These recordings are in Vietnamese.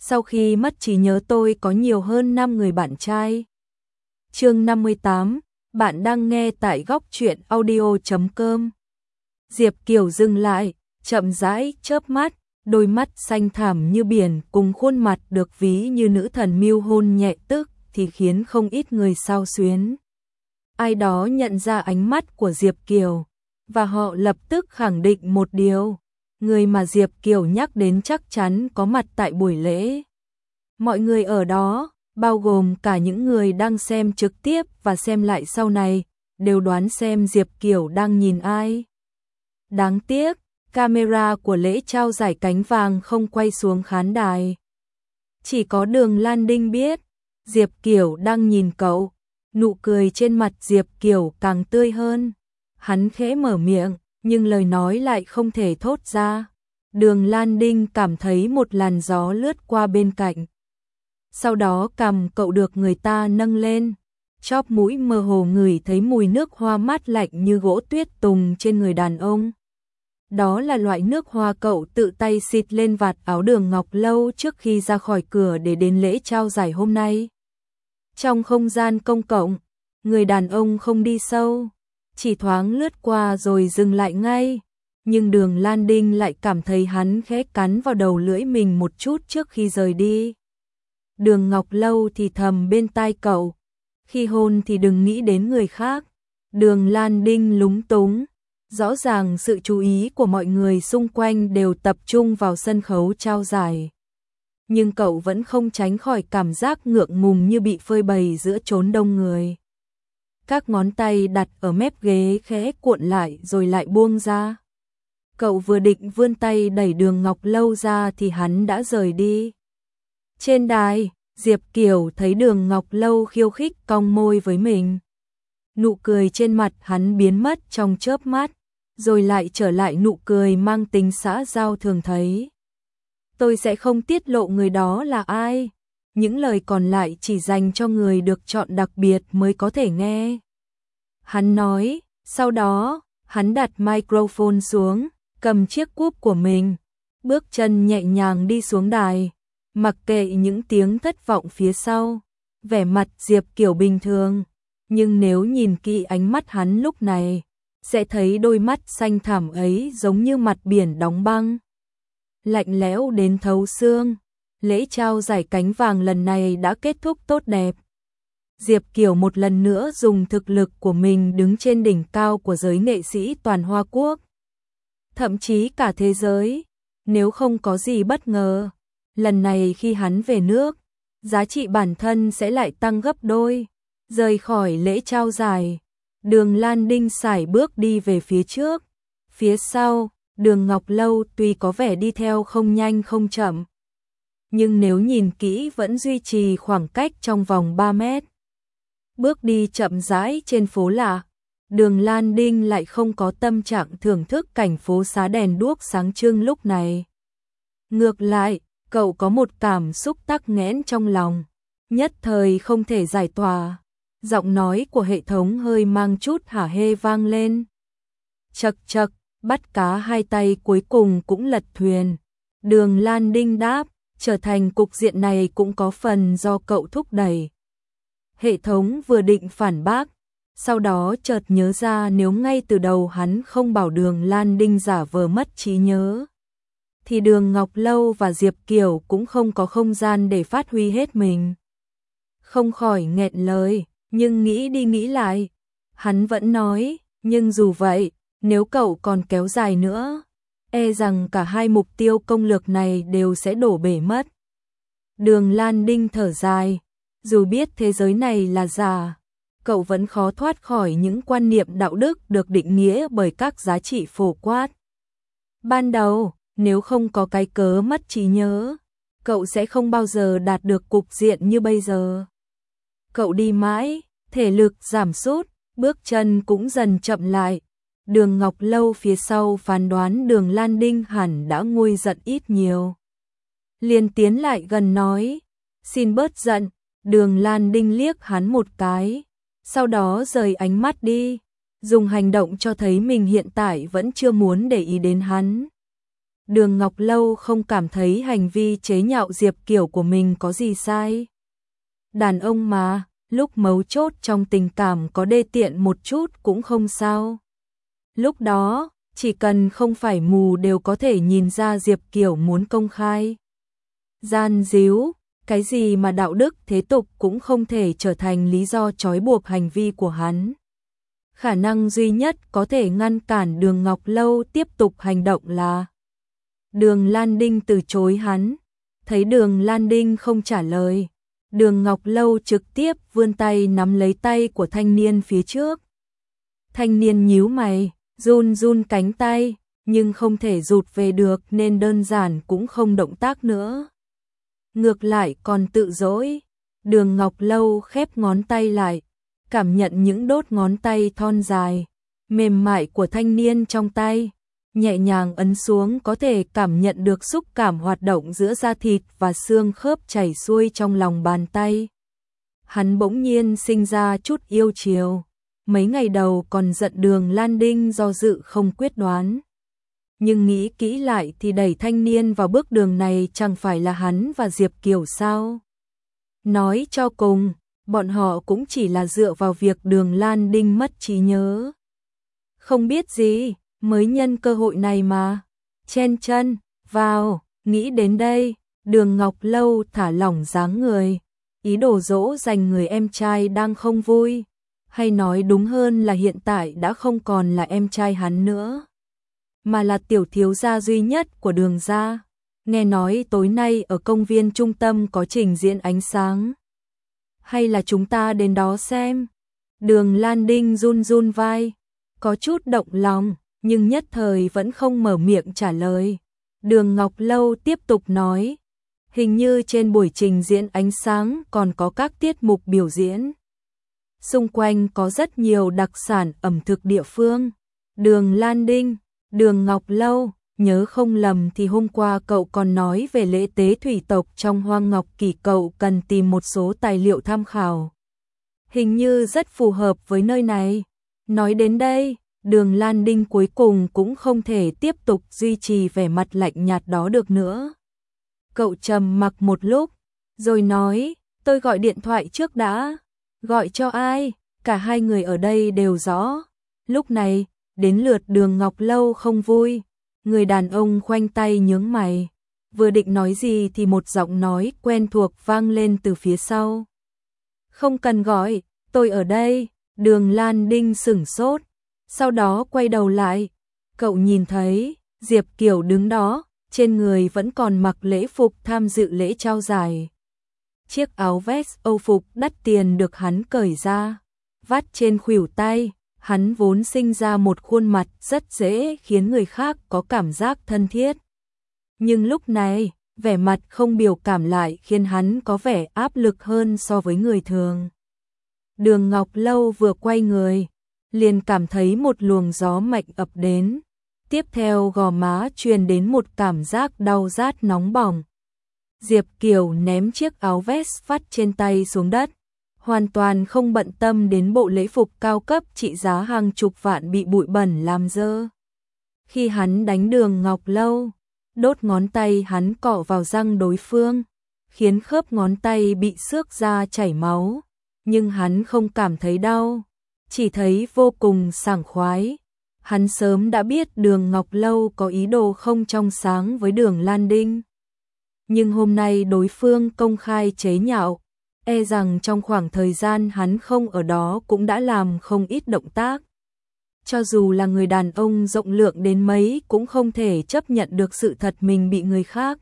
Sau khi mất trí nhớ tôi có nhiều hơn 5 người bạn trai. Chương 58, bạn đang nghe tại góc truyện audio.com. Diệp Kiều dừng lại, chậm rãi chớp mắt, đôi mắt xanh thẳm như biển cùng khuôn mặt được ví như nữ thần mưu hôn nhẹ tức thì khiến không ít người xao xuyến. Ai đó nhận ra ánh mắt của Diệp Kiều, và họ lập tức khẳng định một điều, người mà Diệp Kiều nhắc đến chắc chắn có mặt tại buổi lễ. Mọi người ở đó, bao gồm cả những người đang xem trực tiếp và xem lại sau này, đều đoán xem Diệp Kiều đang nhìn ai. Đáng tiếc, camera của lễ trao giải cánh vàng không quay xuống khán đài. Chỉ có Đường Lan Đinh biết, Diệp Kiều đang nhìn cậu, nụ cười trên mặt Diệp Kiều càng tươi hơn. Hắn khẽ mở miệng, nhưng lời nói lại không thể thốt ra. Đường Lan Đinh cảm thấy một làn gió lướt qua bên cạnh. Sau đó cằm cậu được người ta nâng lên, chóp mũi mơ hồ ngửi thấy mùi nước hoa mát lạnh như gỗ tuyết tùng trên người đàn ông. Đó là loại nước hoa cậu tự tay xịt lên vạt áo Đường Ngọc Lâu trước khi ra khỏi cửa để đến lễ trao giải hôm nay. Trong không gian công cộng, người đàn ông không đi sâu, chỉ thoáng lướt qua rồi dừng lại ngay. Nhưng Đường Lan Đinh lại cảm thấy hắn khẽ cắn vào đầu lưỡi mình một chút trước khi rời đi. Đường Ngọc Lâu thì thầm bên tai cậu, khi hôn thì đừng nghĩ đến người khác. Đường Lan Đinh lúng túng, rõ ràng sự chú ý của mọi người xung quanh đều tập trung vào sân khấu trao giải. Nhưng cậu vẫn không tránh khỏi cảm giác ngượng ngùng như bị phơi bày giữa chốn đông người. Các ngón tay đặt ở mép ghế khẽ cuộn lại rồi lại buông ra. Cậu vừa định vươn tay đẩy Đường Ngọc Lâu ra thì hắn đã rời đi. Trên đài, Diệp Kiều thấy Đường Ngọc Lâu khiêu khích cong môi với mình. Nụ cười trên mặt hắn biến mất trong chớp mắt, rồi lại trở lại nụ cười mang tính xã giao thường thấy. Tôi sẽ không tiết lộ người đó là ai. Những lời còn lại chỉ dành cho người được chọn đặc biệt mới có thể nghe. Hắn nói, sau đó, hắn đặt microphone xuống, cầm chiếc cúp của mình, bước chân nhẹ nhàng đi xuống đài, mặc kệ những tiếng thất vọng phía sau. Vẻ mặt Diệp Kiều bình thường, nhưng nếu nhìn kỹ ánh mắt hắn lúc này, sẽ thấy đôi mắt xanh thẳm ấy giống như mặt biển đóng băng, lạnh lẽo đến thấu xương. Lễ trao giải cánh vàng lần này đã kết thúc tốt đẹp. Diệp Kiều một lần nữa dùng thực lực của mình đứng trên đỉnh cao của giới nghệ sĩ toàn Hoa Quốc, thậm chí cả thế giới. Nếu không có gì bất ngờ, lần này khi hắn về nước, giá trị bản thân sẽ lại tăng gấp đôi. Rời khỏi lễ trao giải, Đường Lan Đinh sải bước đi về phía trước. Phía sau, Đường Ngọc Lâu tuy có vẻ đi theo không nhanh không chậm, nhưng nếu nhìn kỹ vẫn duy trì khoảng cách trong vòng 3 mét. Bước đi chậm rãi trên phố lạ, Đường Lan Đinh lại không có tâm trạng thưởng thức cảnh phố xá đèn đuốc sáng trưng lúc này. Ngược lại, cậu có một cảm xúc tắc nghẽn trong lòng, nhất thời không thể giải tỏa. Giọng nói của hệ thống hơi mang chút hả hê vang lên. Chậc chậc, bắt cá hai tay cuối cùng cũng lật thuyền. Đường Lan Đinh đáp, trở thành cục diện này cũng có phần do cậu thúc đẩy. Hệ thống vừa định phản bác, sau đó chợt nhớ ra nếu ngay từ đầu hắn không bảo Đường Lan Đinh giả vờ mất trí nhớ, thì Đường Ngọc Lâu và Diệp Kiều cũng không có không gian để phát huy hết mình. Không khỏi nghẹn lời, nhưng nghĩ đi nghĩ lại, hắn vẫn nói, nhưng dù vậy, nếu cậu còn kéo dài nữa, e rằng cả hai mục tiêu công lược này đều sẽ đổ bể mất. Đường Lan Đinh thở dài, dù biết thế giới này là giả, cậu vẫn khó thoát khỏi những quan niệm đạo đức được định nghĩa bởi các giá trị phổ quát. Ban đầu, nếu không có cái cớ mất trí nhớ, cậu sẽ không bao giờ đạt được cục diện như bây giờ. Cậu đi mãi, thể lực giảm sút, bước chân cũng dần chậm lại. Đường Ngọc Lâu phía sau phán đoán Đường Lan Đinh hẳn đã nguôi giận ít nhiều, liền tiến lại gần nói, xin bớt giận. Đường Lan Đinh liếc hắn một cái, sau đó rời ánh mắt đi, dùng hành động cho thấy mình hiện tại vẫn chưa muốn để ý đến hắn. Đường Ngọc Lâu không cảm thấy hành vi chế nhạo Diệp Kiều của mình có gì sai. Đàn ông mà, lúc mấu chốt trong tình cảm có đê tiện một chút cũng không sao. Lúc đó, chỉ cần không phải mù đều có thể nhìn ra Diệp Kiều muốn công khai gian díu, cái gì mà đạo đức thế tục cũng không thể trở thành lý do trói buộc hành vi của hắn. Khả năng duy nhất có thể ngăn cản Đường Ngọc Lâu tiếp tục hành động là Đường Lan Đinh từ chối hắn. Thấy Đường Lan Đinh không trả lời, Đường Ngọc Lâu trực tiếp vươn tay nắm lấy tay của thanh niên phía trước. Thanh niên nhíu mày, run run cánh tay, nhưng không thể rụt về được nên đơn giản cũng không động tác nữa. Ngược lại còn tự dỗi. Đường Ngọc Lâu khép ngón tay lại, cảm nhận những đốt ngón tay thon dài, mềm mại của thanh niên trong tay. Nhẹ nhàng ấn xuống có thể cảm nhận được xúc cảm hoạt động giữa da thịt và xương khớp chảy xuôi trong lòng bàn tay. Hắn bỗng nhiên sinh ra chút yêu chiều. Mấy ngày đầu còn giận Đường Lan Đinh do dự không quyết đoán. Nhưng nghĩ kỹ lại thì đẩy thanh niên vào bước đường này chẳng phải là hắn và Diệp Kiều sao? Nói cho cùng, bọn họ cũng chỉ là dựa vào việc Đường Lan Đinh mất trí nhớ. Không biết gì, mới nhân cơ hội này mà. Chen chân vào, nghĩ đến đây, Đường Ngọc Lâu thả lỏng dáng người. Ý đồ dỗ dành người em trai đang không vui. Hay nói đúng hơn là hiện tại đã không còn là em trai hắn nữa, mà là tiểu thiếu gia duy nhất của Đường gia. Nghe nói tối nay ở công viên trung tâm có trình diễn ánh sáng. Hay là chúng ta đến đó xem? Đường Lan Đinh run run vai, có chút động lòng, nhưng nhất thời vẫn không mở miệng trả lời. Đường Ngọc Lâu tiếp tục nói, hình như trên buổi trình diễn ánh sáng còn có các tiết mục biểu diễn. Xung quanh có rất nhiều đặc sản ẩm thực địa phương. Đường Lan Đinh, Đường Ngọc Lâu, nhớ không lầm thì hôm qua cậu còn nói về lễ tế thủy tộc trong Hoang Ngọc Kỷ, cậu cần tìm một số tài liệu tham khảo. Hình như rất phù hợp với nơi này. Nói đến đây, Đường Lan Đinh cuối cùng cũng không thể tiếp tục duy trì vẻ mặt lạnh nhạt đó được nữa. Cậu trầm mặc một lúc, rồi nói, tôi gọi điện thoại trước đã. Gọi cho ai? Cả hai người ở đây đều rõ. Lúc này, đến lượt Đường Ngọc Lâu không vui. Người đàn ông khoanh tay nhướng mày. Vừa định nói gì thì một giọng nói quen thuộc vang lên từ phía sau. Không cần gọi, tôi ở đây. Đường Lan Đinh sửng sốt. Sau đó quay đầu lại. Cậu nhìn thấy Diệp Kiều đứng đó, trên người vẫn còn mặc lễ phục tham dự lễ trao giải. Chiếc áo vest Âu phục đắt tiền được hắn cởi ra, vắt trên khuỷu tay. Hắn vốn sinh ra một khuôn mặt rất dễ khiến người khác có cảm giác thân thiết. Nhưng lúc này, vẻ mặt không biểu cảm lại khiến hắn có vẻ áp lực hơn so với người thường. Đường Ngọc Lâu vừa quay người, liền cảm thấy một luồng gió mạnh ập đến. Tiếp theo gò má truyền đến một cảm giác đau rát nóng bỏng. Diệp Kiều ném chiếc áo vest vắt trên tay xuống đất, hoàn toàn không bận tâm đến bộ lễ phục cao cấp trị giá hàng chục vạn bị bụi bẩn làm dơ. Khi hắn đánh Đường Ngọc Lâu, đốt ngón tay hắn cọ vào răng đối phương, khiến khớp ngón tay bị xước ra chảy máu, nhưng hắn không cảm thấy đau, chỉ thấy vô cùng sảng khoái. Hắn sớm đã biết Đường Ngọc Lâu có ý đồ không trong sáng với Đường Lan Đinh. Nhưng hôm nay đối phương công khai chế nhạo, e rằng trong khoảng thời gian hắn không ở đó cũng đã làm không ít động tác. Cho dù là người đàn ông rộng lượng đến mấy cũng không thể chấp nhận được sự thật mình bị người khác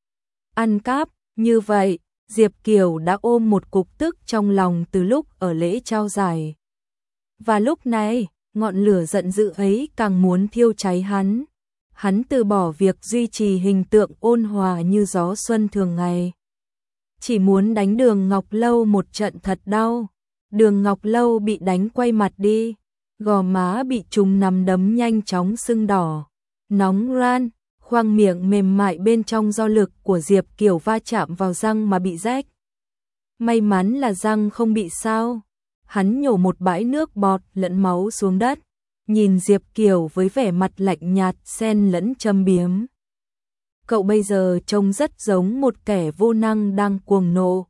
ăn cắp. Như vậy, Diệp Kiều đã ôm một cục tức trong lòng từ lúc ở lễ trao giải. Và lúc này, ngọn lửa giận dữ ấy càng muốn thiêu cháy hắn. Hắn từ bỏ việc duy trì hình tượng ôn hòa như gió xuân thường ngày. Chỉ muốn đánh Đường Ngọc Lâu một trận thật đau. Đường Ngọc Lâu bị đánh quay mặt đi, gò má bị trúng nắm đấm nhanh chóng sưng đỏ, nóng ran, khoang miệng mềm mại bên trong do lực của Diệp Kiều va chạm vào răng mà bị rách. May mắn là răng không bị sao. Hắn nhổ một bãi nước bọt lẫn máu xuống đất, nhìn Diệp Kiều với vẻ mặt lạnh nhạt xen lẫn châm biếm. cậu bây giờ trông rất giống một kẻ vô năng đang cuồng nộ.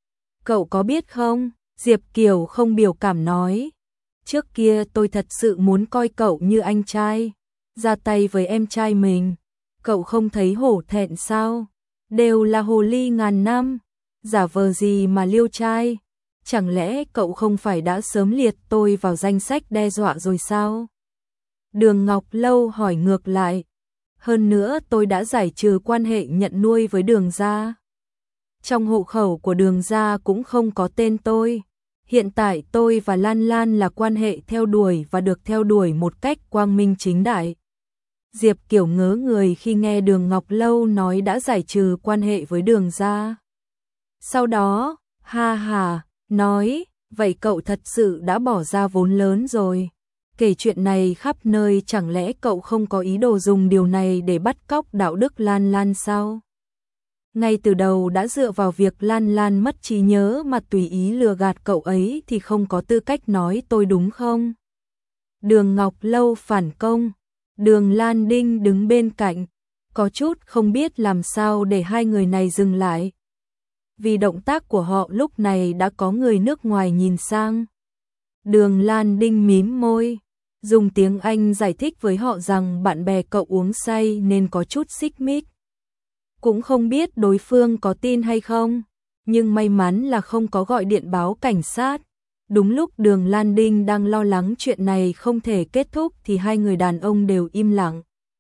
Cậu có biết không? Diệp Kiều không biểu cảm nói. Trước kia tôi thật sự muốn coi cậu như anh trai, ra tay với em trai mình. Cậu không thấy hổ thẹn sao? Đều là hồ ly ngàn năm, giả vờ gì mà liêu trai? Chẳng lẽ cậu không phải đã sớm liệt tôi vào danh sách đe dọa rồi sao? Đường Ngọc Lâu hỏi ngược lại. Hơn nữa tôi đã giải trừ quan hệ nhận nuôi với Đường gia. Trong hộ khẩu của Đường gia cũng không có tên tôi. Hiện tại tôi và Lan Lan là quan hệ theo đuổi và được theo đuổi một cách quang minh chính đại. Diệp Kiều ngớ người khi nghe Đường Ngọc Lâu nói đã giải trừ quan hệ với Đường gia. Sau đó, ha ha, nói, vậy cậu thật sự đã bỏ ra vốn lớn rồi. Kể chuyện này khắp nơi, chẳng lẽ cậu không có ý đồ dùng điều này để bắt cóc đạo đức Lan Lan sao? Ngay từ đầu đã dựa vào việc Lan Lan mất trí nhớ mà tùy ý lừa gạt cậu ấy thì không có tư cách nói tôi đúng không? Đường Ngọc Lâu phản công. Đường Lan Đinh đứng bên cạnh, có chút không biết làm sao để hai người này dừng lại. Vì động tác của họ lúc này đã có người nước ngoài nhìn sang. Đường Lan Đinh mím môi, dùng tiếng Anh giải thích với họ rằng bạn bè cậu uống say nên có chút xích mích. Cũng không biết đối phương có tin hay không, nhưng may mắn là không có gọi điện báo cảnh sát. Đúng lúc Đường Lan Đinh đang lo lắng chuyện này không thể kết thúc thì hai người đàn ông đều im lặng.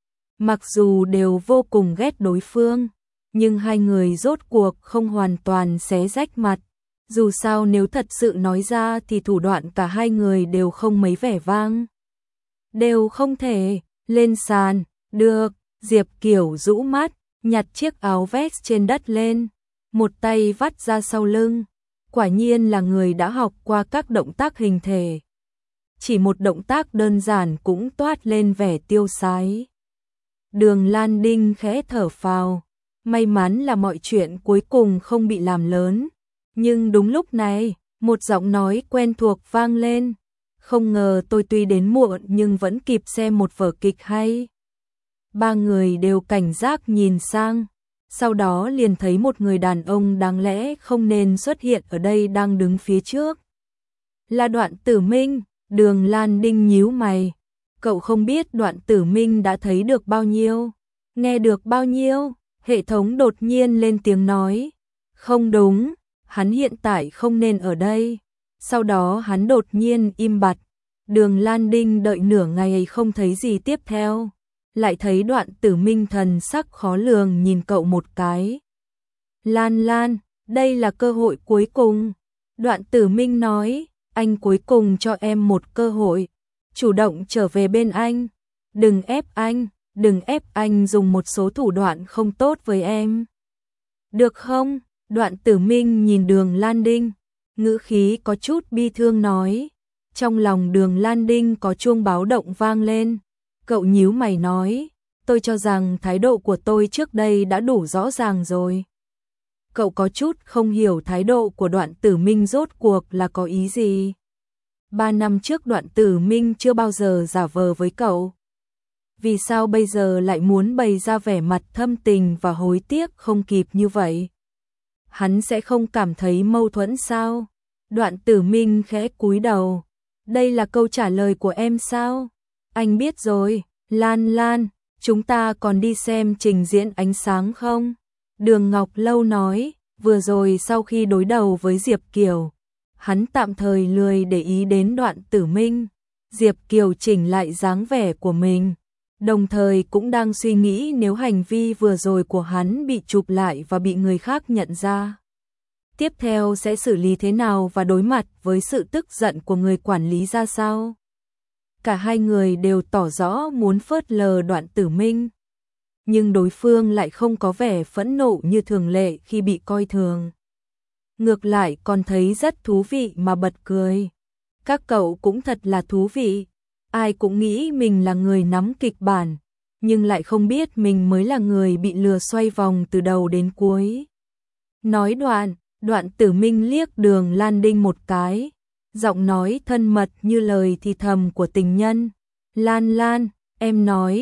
Mặc dù đều vô cùng ghét đối phương, nhưng hai người rốt cuộc không hoàn toàn xé rách mặt. Dù sao nếu thật sự nói ra thì thủ đoạn cả hai người đều không mấy vẻ vang. Đều không thể, lên sàn, được, Diệp Kiều rũ mắt, nhặt chiếc áo vest trên đất lên, một tay vắt ra sau lưng. Quả nhiên là người đã học qua các động tác hình thể. Chỉ một động tác đơn giản cũng toát lên vẻ tiêu sái. Đường Lan Đinh khẽ thở phào, may mắn là mọi chuyện cuối cùng không bị làm lớn. Nhưng đúng lúc này, một giọng nói quen thuộc vang lên. Không ngờ tôi tuy đến muộn nhưng vẫn kịp xem một vở kịch hay. Ba người đều cảnh giác nhìn sang. Sau đó liền thấy một người đàn ông đáng lẽ không nên xuất hiện ở đây đang đứng phía trước. Là Đoạn Tử Minh. Đường Lan Đinh nhíu mày. Cậu không biết Đoạn Tử Minh đã thấy được bao nhiêu, nghe được bao nhiêu. Hệ thống đột nhiên lên tiếng nói. Không đúng, hắn hiện tại không nên ở đây. Sau đó hắn đột nhiên im bặt. Đường Lan Đinh đợi nửa ngày không thấy gì tiếp theo. Lại thấy Đoạn Tử Minh thần sắc khó lường nhìn cậu một cái. Lan Lan, đây là cơ hội cuối cùng. Đoạn Tử Minh nói, anh cuối cùng cho em một cơ hội. Chủ động trở về bên anh. Đừng ép anh dùng một số thủ đoạn không tốt với em. Được không? Đoạn Tử Minh nhìn Đường Lan Đinh, ngữ khí có chút bi thương nói. Trong lòng Đường Lan Đinh có chuông báo động vang lên. Cậu nhíu mày nói, tôi cho rằng thái độ của tôi trước đây đã đủ rõ ràng rồi. Cậu có chút không hiểu thái độ của Đoạn Tử Minh rốt cuộc là có ý gì. 3 năm trước Đoạn Tử Minh chưa bao giờ giả vờ với cậu. Vì sao bây giờ lại muốn bày ra vẻ mặt thâm tình và hối tiếc không kịp như vậy? Hắn sẽ không cảm thấy mâu thuẫn sao? Đoạn Tử Minh khẽ cúi đầu. Đây là câu trả lời của em sao? Anh biết rồi, Lan Lan, chúng ta còn đi xem trình diễn ánh sáng không? Đường Ngọc Lâu nói, vừa rồi sau khi đối đầu với Diệp Kiều, hắn tạm thời lười để ý đến Đoạn Tử Minh. Diệp Kiều chỉnh lại dáng vẻ của mình, đồng thời cũng đang suy nghĩ nếu hành vi vừa rồi của hắn bị chụp lại và bị người khác nhận ra. Tiếp theo sẽ xử lý thế nào và đối mặt với sự tức giận của người quản lý ra sao? Cả hai người đều tỏ rõ muốn phớt lờ Đoạn Tử Minh. Nhưng đối phương lại không có vẻ phẫn nộ như thường lệ khi bị coi thường. Ngược lại còn thấy rất thú vị mà bật cười. Các cậu cũng thật là thú vị. Ai cũng nghĩ mình là người nắm kịch bản, nhưng lại không biết mình mới là người bị lừa xoay vòng từ đầu đến cuối. Nói Đoạn Tử Minh liếc Đường Lan Đinh một cái, giọng nói thân mật như lời thì thầm của tình nhân. Lan Lan, em nói,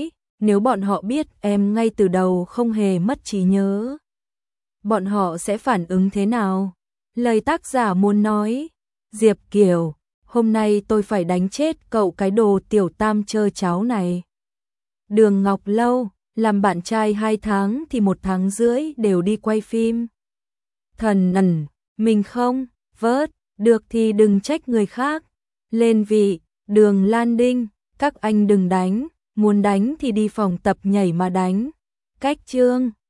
nếu bọn họ biết em ngay từ đầu không hề mất trí nhớ, bọn họ sẽ phản ứng thế nào? Lời tác giả muốn nói, Diệp Kiều, hôm nay tôi phải đánh chết cậu cái đồ tiểu tam chơ cháo này. Đường Ngọc Lâu, làm bạn trai 2 tháng thì 1 tháng rưỡi đều đi quay phim. Thần ẩn, mình không, vớt, được thì đừng trách người khác. Lên vị, Đường Lan Đinh, các anh đừng đánh, muốn đánh thì đi phòng tập nhảy mà đánh. Cách chương